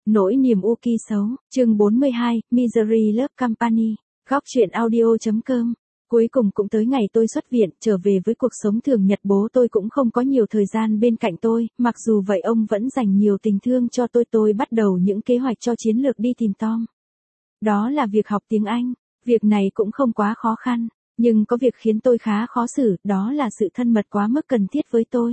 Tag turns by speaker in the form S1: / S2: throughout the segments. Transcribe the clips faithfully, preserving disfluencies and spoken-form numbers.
S1: Nỗi niềm u ki xấu, chương bốn mươi hai, Misery Love Company, góc truyện audio.com. Cuối cùng cũng tới ngày tôi xuất viện, trở về với cuộc sống thường nhật. Bố tôi cũng không có nhiều thời gian bên cạnh tôi, mặc dù vậy ông vẫn dành nhiều tình thương cho tôi. Tôi bắt đầu những kế hoạch cho chiến lược đi tìm Tom. Đó là việc học tiếng Anh. Việc này cũng không quá khó khăn, nhưng có việc khiến tôi khá khó xử, đó là sự thân mật quá mức cần thiết với tôi.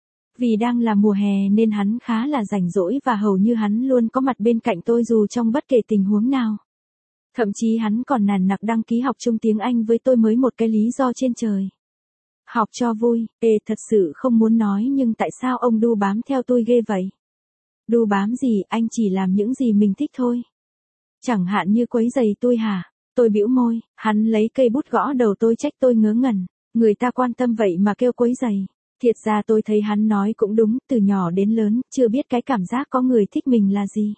S1: Vì đang là mùa hè nên hắn khá là rảnh rỗi và hầu như hắn luôn có mặt bên cạnh tôi dù trong bất kể tình huống nào. Thậm chí hắn còn nàn nặc đăng ký học chung tiếng Anh với tôi mới một cái lý do trên trời. Học cho vui, ê thật sự không muốn nói nhưng tại sao ông đu bám theo tôi ghê vậy? Đu bám gì, anh chỉ làm những gì mình thích thôi. Chẳng hạn như quấy giày tôi hả? Tôi bĩu môi, hắn lấy cây bút gõ đầu tôi trách tôi ngớ ngẩn. Người ta quan tâm vậy mà kêu quấy giày. Thiệt ra tôi thấy hắn nói cũng đúng, từ nhỏ đến lớn, chưa biết cái cảm giác có người thích mình là gì.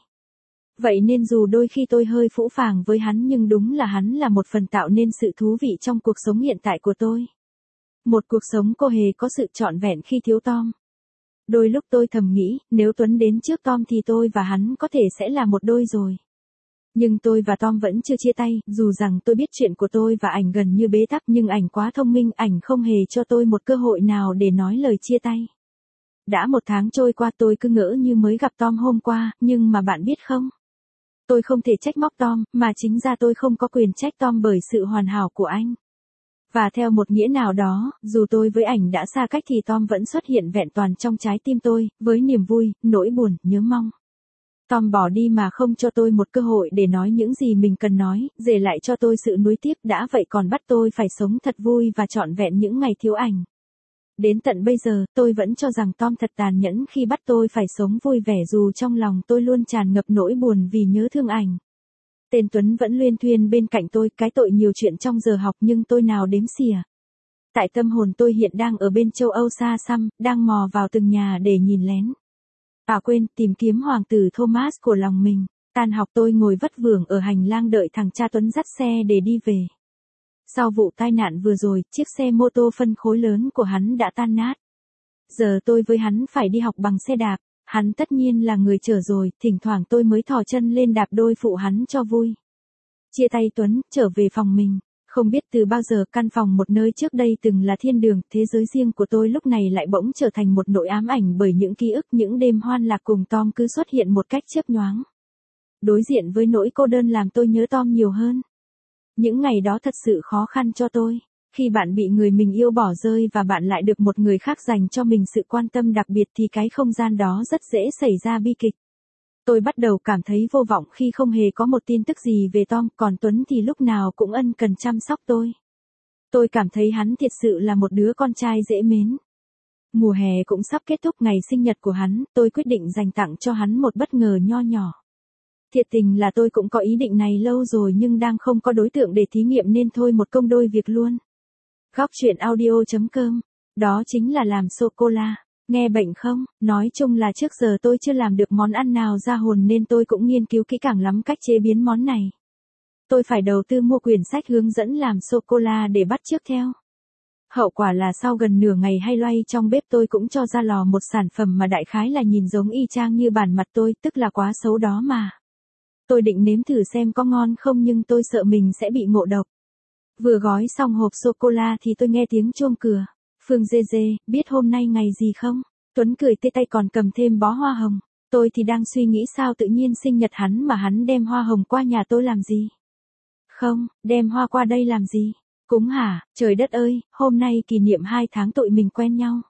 S1: Vậy nên dù đôi khi tôi hơi phũ phàng với hắn nhưng đúng là hắn là một phần tạo nên sự thú vị trong cuộc sống hiện tại của tôi. Một cuộc sống cô hề có sự trọn vẹn khi thiếu Tom. Đôi lúc tôi thầm nghĩ, nếu Tuấn đến trước Tom thì tôi và hắn có thể sẽ là một đôi rồi. Nhưng tôi và Tom vẫn chưa chia tay, dù rằng tôi biết chuyện của tôi và ảnh gần như bế tắc nhưng ảnh quá thông minh, ảnh không hề cho tôi một cơ hội nào để nói lời chia tay. Đã một tháng trôi qua tôi cứ ngỡ như mới gặp Tom hôm qua, nhưng mà bạn biết không? Tôi không thể trách móc Tom, mà chính ra tôi không có quyền trách Tom bởi sự hoàn hảo của anh. Và theo một nghĩa nào đó, dù tôi với ảnh đã xa cách thì Tom vẫn xuất hiện vẹn toàn trong trái tim tôi, với niềm vui, nỗi buồn, nhớ mong. Tom bỏ đi mà không cho tôi một cơ hội để nói những gì mình cần nói, để lại cho tôi sự nuối tiếc, đã vậy còn bắt tôi phải sống thật vui và trọn vẹn những ngày thiếu ảnh. Đến tận bây giờ, tôi vẫn cho rằng Tom thật tàn nhẫn khi bắt tôi phải sống vui vẻ dù trong lòng tôi luôn tràn ngập nỗi buồn vì nhớ thương ảnh. Tên Tuấn vẫn luyên thuyên bên cạnh tôi, cái tội nhiều chuyện trong giờ học nhưng tôi nào đếm xỉa. Tại tâm hồn tôi hiện đang ở bên châu Âu xa xăm, đang mò vào từng nhà để nhìn lén. À quên, tìm kiếm hoàng tử Thomas của lòng mình. Tan học tôi ngồi vất vưởng ở hành lang đợi thằng cha Tuấn dắt xe để đi về. Sau vụ tai nạn vừa rồi, chiếc xe mô tô phân khối lớn của hắn đã tan nát. Giờ tôi với hắn phải đi học bằng xe đạp, hắn tất nhiên là người chở rồi, thỉnh thoảng tôi mới thò chân lên đạp đôi phụ hắn cho vui. Chia tay Tuấn, trở về phòng mình. Không biết từ bao giờ căn phòng một nơi trước đây từng là thiên đường, thế giới riêng của tôi lúc này lại bỗng trở thành một nỗi ám ảnh bởi những ký ức, những đêm hoan lạc cùng Tom cứ xuất hiện một cách chớp nhoáng. Đối diện với nỗi cô đơn làm tôi nhớ Tom nhiều hơn. Những ngày đó thật sự khó khăn cho tôi. Khi bạn bị người mình yêu bỏ rơi và bạn lại được một người khác dành cho mình sự quan tâm đặc biệt thì cái không gian đó rất dễ xảy ra bi kịch. Tôi bắt đầu cảm thấy vô vọng khi không hề có một tin tức gì về Tom, còn Tuấn thì lúc nào cũng ân cần chăm sóc tôi. Tôi cảm thấy hắn thiệt sự là một đứa con trai dễ mến. Mùa hè cũng sắp kết thúc, ngày sinh nhật của hắn, tôi quyết định dành tặng cho hắn một bất ngờ nho nhỏ. Thiệt tình là tôi cũng có ý định này lâu rồi nhưng đang không có đối tượng để thí nghiệm nên thôi một công đôi việc luôn. Góc truyện audio.com, đó chính là làm sô-cô-la. Nghe bệnh không? Nói chung là trước giờ tôi chưa làm được món ăn nào ra hồn nên tôi cũng nghiên cứu kỹ càng lắm cách chế biến món này. Tôi phải đầu tư mua quyển sách hướng dẫn làm sô-cô-la để bắt chước theo. Hậu quả là sau gần nửa ngày hay loay trong bếp tôi cũng cho ra lò một sản phẩm mà đại khái là nhìn giống y chang như bản mặt tôi, tức là quá xấu đó mà. Tôi định nếm thử xem có ngon không nhưng tôi sợ mình sẽ bị ngộ độc. Vừa gói xong hộp sô-cô-la thì tôi nghe tiếng chuông cửa. Phương dê dê, biết hôm nay ngày gì không? Tuấn cười tê tay còn cầm thêm bó hoa hồng. Tôi thì đang suy nghĩ sao tự nhiên sinh nhật hắn mà hắn đem hoa hồng qua nhà tôi làm gì? Không, đem hoa qua đây làm gì? Cúng hả? Trời đất ơi, hôm nay kỷ niệm hai tháng tụi mình quen nhau.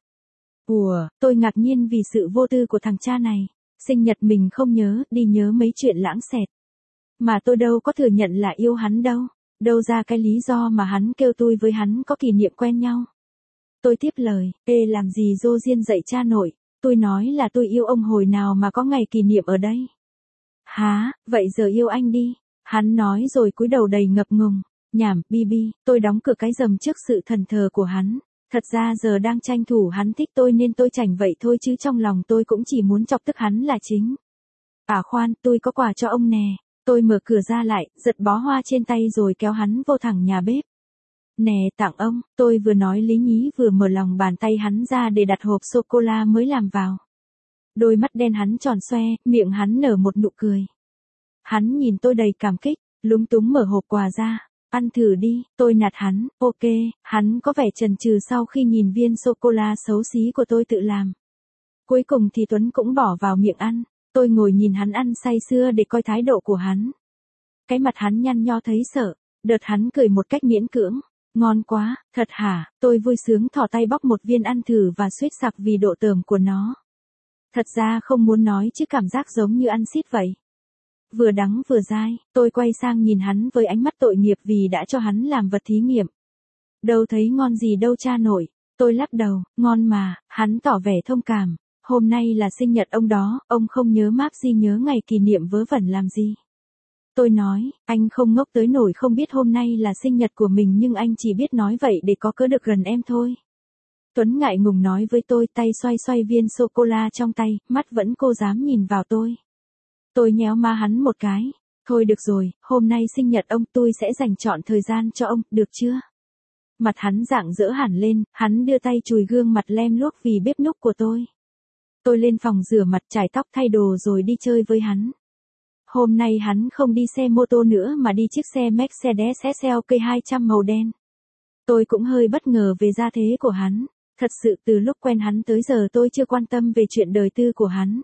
S1: Ủa, tôi ngạc nhiên vì sự vô tư của thằng cha này. Sinh nhật mình không nhớ, đi nhớ mấy chuyện lãng xẹt. Mà tôi đâu có thừa nhận là yêu hắn đâu. Đâu ra cái lý do mà hắn kêu tôi với hắn có kỷ niệm quen nhau. Tôi tiếp lời, ê làm gì dô diên dạy cha nội, tôi nói là tôi yêu ông hồi nào mà có ngày kỷ niệm ở đây. Hả, vậy giờ yêu anh đi, hắn nói rồi cúi đầu đầy ngập ngừng, nhảm, bi bi, tôi đóng cửa cái rầm trước sự thần thờ của hắn. Thật ra giờ đang tranh thủ hắn thích tôi nên tôi chảnh vậy thôi chứ trong lòng tôi cũng chỉ muốn chọc tức hắn là chính. À khoan, tôi có quà cho ông nè, tôi mở cửa ra lại, giật bó hoa trên tay rồi kéo hắn vô thẳng nhà bếp. Nè tặng ông, tôi vừa nói lý nhí vừa mở lòng bàn tay hắn ra để đặt hộp sô-cô-la mới làm vào. Đôi mắt đen hắn tròn xoe, miệng hắn nở một nụ cười. Hắn nhìn tôi đầy cảm kích, lúng túng mở hộp quà ra. Ăn thử đi, tôi nạt hắn, ok, hắn có vẻ chần chừ sau khi nhìn viên sô-cô-la xấu xí của tôi tự làm. Cuối cùng thì Tuấn cũng bỏ vào miệng ăn, tôi ngồi nhìn hắn ăn say sưa để coi thái độ của hắn. Cái mặt hắn nhăn nho thấy sợ, đợt hắn cười một cách miễn cưỡng, ngon quá, thật hả, tôi vui sướng thò tay bóc một viên ăn thử và suýt sặc vì độ tởm của nó. Thật ra không muốn nói chứ cảm giác giống như ăn xít vậy. Vừa đắng vừa dai, tôi quay sang nhìn hắn với ánh mắt tội nghiệp vì đã cho hắn làm vật thí nghiệm. Đâu thấy ngon gì đâu cha nội, tôi lắc đầu, ngon mà, hắn tỏ vẻ thông cảm, hôm nay là sinh nhật ông đó, ông không nhớ mác gì nhớ ngày kỷ niệm vớ vẩn làm gì. Tôi nói, anh không ngốc tới nổi không biết hôm nay là sinh nhật của mình nhưng anh chỉ biết nói vậy để có cớ được gần em thôi. Tuấn ngại ngùng nói với tôi tay xoay xoay viên sô-cô-la trong tay, mắt vẫn cô dám nhìn vào tôi. Tôi nhéo má hắn một cái. Thôi được rồi, hôm nay sinh nhật ông tôi sẽ dành trọn thời gian cho ông, được chưa? Mặt hắn rạng rỡ hẳn lên, hắn đưa tay chùi gương mặt lem luốc vì bếp núc của tôi. Tôi lên phòng rửa mặt chải tóc thay đồ rồi đi chơi với hắn. Hôm nay hắn không đi xe mô tô nữa mà đi chiếc xe Mercedes ét lờ ca hai trăm màu đen. Tôi cũng hơi bất ngờ về gia thế của hắn. Thật sự từ lúc quen hắn tới giờ tôi chưa quan tâm về chuyện đời tư của hắn.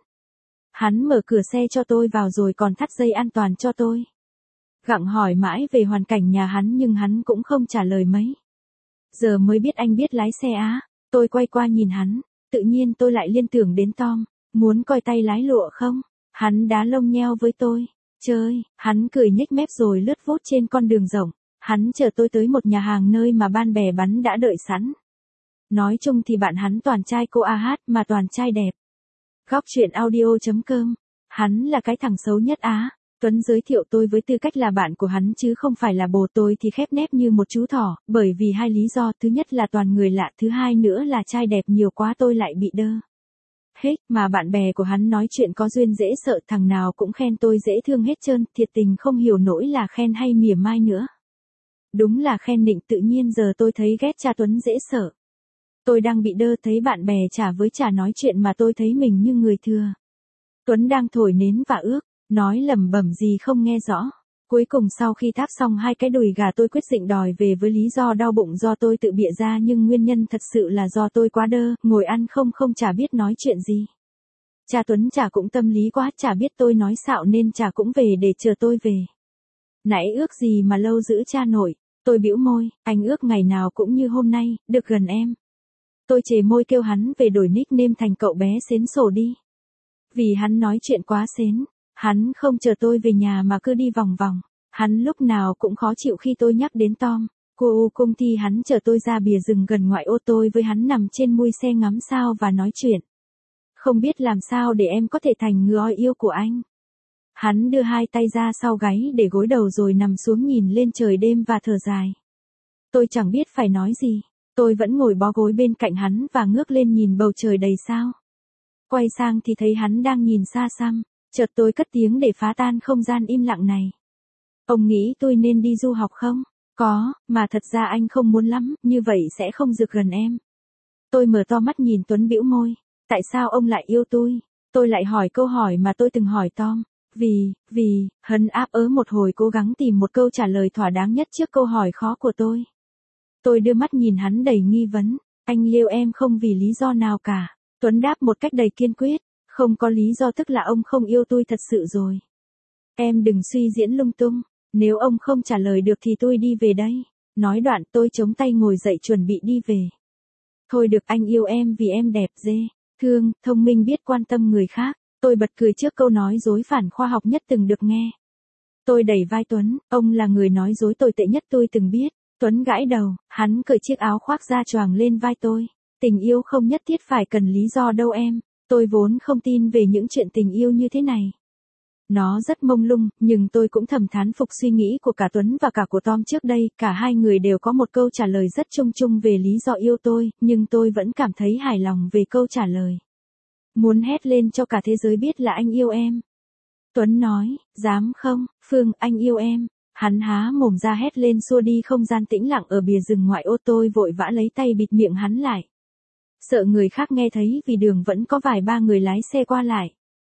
S1: Hắn mở cửa xe cho tôi vào rồi còn thắt dây an toàn cho tôi. Gặng hỏi mãi về hoàn cảnh nhà hắn nhưng hắn cũng không trả lời mấy. Giờ mới biết anh biết lái xe á. Tôi quay qua nhìn hắn, tự nhiên tôi lại liên tưởng đến Tom. Muốn coi tay lái lụa không? Hắn đá lông nheo với tôi. Chơi, hắn cười nhếch mép rồi lướt vút trên con đường rộng. Hắn chở tôi tới một nhà hàng nơi mà ban bè bắn đã đợi sẵn. Nói chung thì bạn hắn toàn trai cô a hát mà toàn trai đẹp. Góc truyện audio chấm com. Hắn là cái thằng xấu nhất á. Tuấn giới thiệu tôi với tư cách là bạn của hắn chứ không phải là bồ. Tôi thì khép nép như một chú thỏ, bởi vì hai lý do, thứ nhất là toàn người lạ, thứ hai nữa là trai đẹp nhiều quá tôi lại bị đơ. Hết, mà bạn bè của hắn nói chuyện có duyên dễ sợ, thằng nào cũng khen tôi dễ thương hết trơn, thiệt tình không hiểu nổi là khen hay mỉa mai nữa. Đúng là khen nịnh, tự nhiên giờ tôi thấy ghét cha Tuấn dễ sợ. Tôi đang bị đơ thấy bạn bè chả với chả nói chuyện mà tôi thấy mình như người thừa. Tuấn đang thổi nến và ước, nói lẩm bẩm gì không nghe rõ. Cuối cùng sau khi tháp xong hai cái đùi gà tôi quyết định đòi về với lý do đau bụng do tôi tự bịa ra nhưng nguyên nhân thật sự là do tôi quá đơ, ngồi ăn không không chả biết nói chuyện gì. Cha Tuấn chả cũng tâm lý quá, chả biết tôi nói xạo nên chả cũng về để chờ tôi về. Nãy ước gì mà lâu giữ cha nội, tôi bĩu môi, anh ước ngày nào cũng như hôm nay, được gần em. Tôi chề môi kêu hắn về đổi nickname thành cậu bé xến xổ đi. Vì hắn nói chuyện quá xến, hắn không chờ tôi về nhà mà cứ đi vòng vòng. Hắn lúc nào cũng khó chịu khi tôi nhắc đến Tom. Cô U cung thi hắn chở tôi ra bìa rừng gần ngoại ô, tôi với hắn nằm trên mui xe ngắm sao và nói chuyện. Không biết làm sao để em có thể thành người yêu của anh. Hắn đưa hai tay ra sau gáy để gối đầu rồi nằm xuống nhìn lên trời đêm và thở dài. Tôi chẳng biết phải nói gì. Tôi vẫn ngồi bó gối bên cạnh hắn và ngước lên nhìn bầu trời đầy sao. Quay sang thì thấy hắn đang nhìn xa xăm. Chợt tôi cất tiếng để phá tan không gian im lặng này. Ông nghĩ tôi nên đi du học không? Có, mà thật ra anh không muốn lắm, như vậy sẽ không được gần em. Tôi mở to mắt nhìn Tuấn bĩu môi. Tại sao ông lại yêu tôi? Tôi lại hỏi câu hỏi mà tôi từng hỏi Tom. Vì, vì, hân áp ớ một hồi cố gắng tìm một câu trả lời thỏa đáng nhất trước câu hỏi khó của tôi. Tôi đưa mắt nhìn hắn đầy nghi vấn. Anh yêu em không vì lý do nào cả. Tuấn đáp một cách đầy kiên quyết. Không có lý do tức là ông không yêu tôi thật sự rồi. Em đừng suy diễn lung tung. Nếu ông không trả lời được thì tôi đi về đây. Nói đoạn tôi chống tay ngồi dậy chuẩn bị đi về. Thôi được, anh yêu em vì em đẹp dê. Thương, thông minh, biết quan tâm người khác. Tôi bật cười trước câu nói dối phản khoa học nhất từng được nghe. Tôi đẩy vai Tuấn, ông là người nói dối tồi tệ nhất tôi từng biết. Tuấn gãi đầu, hắn cởi chiếc áo khoác ra choàng lên vai tôi. Tình yêu không nhất thiết phải cần lý do đâu em. Tôi vốn không tin về những chuyện tình yêu như thế này. Nó rất mông lung, nhưng tôi cũng thầm thán phục suy nghĩ của cả Tuấn và cả của Tom trước đây. Cả hai người đều có một câu trả lời rất chung chung về lý do yêu tôi, nhưng tôi vẫn cảm thấy hài lòng về câu trả lời. Muốn hét lên cho cả thế giới biết là anh yêu em. Tuấn nói, dám không, Phương, anh yêu em. Hắn há mồm ra hét lên xua đi không gian tĩnh lặng ở bìa rừng ngoại ô, tôi vội vã lấy tay bịt miệng hắn lại. sợ người khác nghe thấy vì đường vẫn có vài ba người lái xe qua lại.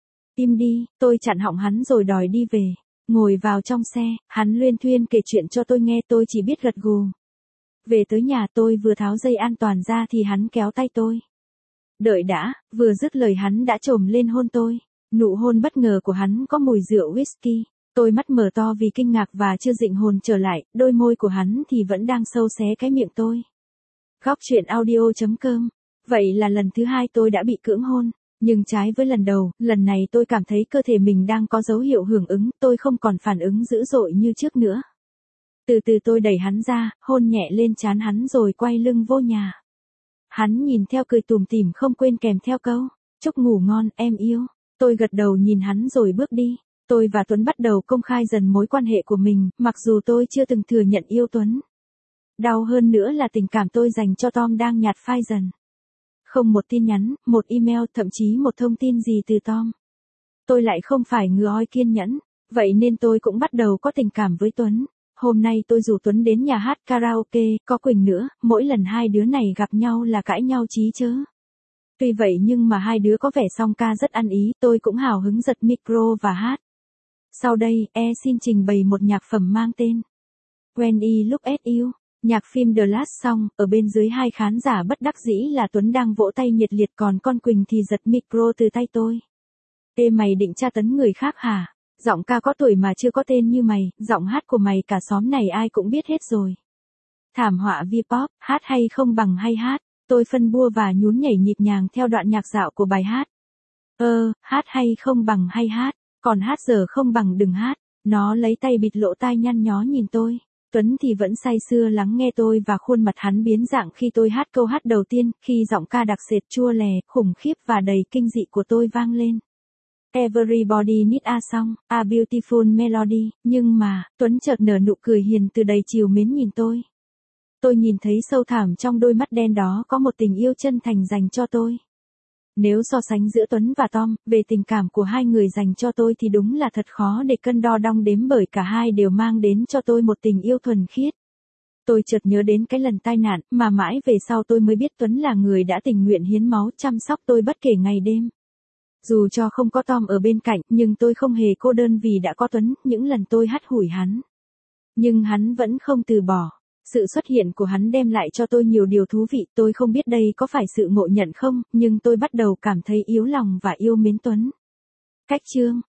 S1: Im đi, tôi chặn họng hắn rồi đòi đi về. Ngồi vào trong xe, hắn luyên thuyên kể chuyện cho tôi nghe, tôi chỉ biết gật gù. Về tới nhà tôi vừa tháo dây an toàn ra thì hắn kéo tay tôi. Đợi đã, vừa dứt lời hắn đã chồm lên hôn tôi. Nụ hôn bất ngờ của hắn có mùi rượu whisky. Tôi mắt mở to vì kinh ngạc và chưa dịnh hồn trở lại, đôi môi của hắn thì vẫn đang sâu xé cái miệng tôi. Góc truyện audio chấm com. Vậy là lần thứ hai tôi đã bị cưỡng hôn. Nhưng trái với lần đầu, lần này tôi cảm thấy cơ thể mình đang có dấu hiệu hưởng ứng, tôi không còn phản ứng dữ dội như trước nữa. Từ từ tôi đẩy hắn ra, hôn nhẹ lên trán hắn rồi quay lưng vô nhà. Hắn nhìn theo cười tủm tỉm không quên kèm theo câu, chúc ngủ ngon em yêu. Tôi gật đầu nhìn hắn rồi bước đi. Tôi và Tuấn bắt đầu công khai dần mối quan hệ của mình, mặc dù tôi chưa từng thừa nhận yêu Tuấn. Đau hơn nữa là tình cảm tôi dành cho Tom đang nhạt phai dần. Không một tin nhắn, một email, thậm chí một thông tin gì từ Tom. Tôi lại không phải ngựa oi kiên nhẫn, vậy nên tôi cũng bắt đầu có tình cảm với Tuấn. Hôm nay tôi rủ Tuấn đến nhà hát karaoke, có Quỳnh nữa, mỗi lần hai đứa này gặp nhau là cãi nhau chí chớ. Tuy vậy nhưng mà hai đứa có vẻ song ca rất ăn ý, tôi cũng hào hứng giật micro và hát. Sau đây, E xin trình bày một nhạc phẩm mang tên When I Look at You. Nhạc phim The Last Song, ở bên dưới hai khán giả bất đắc dĩ là Tuấn đang vỗ tay nhiệt liệt còn con Quỳnh thì giật micro từ tay tôi. Ê mày định tra tấn người khác hả? Giọng ca có tuổi mà chưa có tên như mày, giọng hát của mày cả xóm này ai cũng biết hết rồi. Thảm họa V-pop, hát hay không bằng hay hát. Tôi phân bua và nhún nhảy nhịp nhàng theo đoạn nhạc dạo của bài hát. Ơ, hát hay không bằng hay hát, còn hát giờ không bằng đừng hát. Nó lấy tay bịt lỗ tai nhăn nhó nhìn tôi. Tuấn thì vẫn say sưa lắng nghe tôi và khuôn mặt hắn biến dạng khi tôi hát câu hát đầu tiên, khi giọng ca đặc sệt chua lè, khủng khiếp và đầy kinh dị của tôi vang lên. Everybody Needs a Song, a Beautiful Melody, nhưng mà, Tuấn chợt nở nụ cười hiền từ đầy trìu mến nhìn tôi. Tôi nhìn thấy sâu thẳm trong đôi mắt đen đó có một tình yêu chân thành dành cho tôi. Nếu so sánh giữa Tuấn và Tom, về tình cảm của hai người dành cho tôi thì đúng là thật khó để cân đo đong đếm bởi cả hai đều mang đến cho tôi một tình yêu thuần khiết. Tôi chợt nhớ đến cái lần tai nạn mà mãi về sau tôi mới biết Tuấn là người đã tình nguyện hiến máu chăm sóc tôi bất kể ngày đêm. Dù cho không có Tom ở bên cạnh, nhưng tôi không hề cô đơn vì đã có Tuấn, những lần tôi hắt hủi hắn. Nhưng hắn vẫn không từ bỏ. Sự xuất hiện của hắn đem lại cho tôi nhiều điều thú vị, tôi không biết đây có phải sự ngộ nhận không, nhưng tôi bắt đầu cảm thấy yếu lòng và yêu mến Tuấn. Cách chương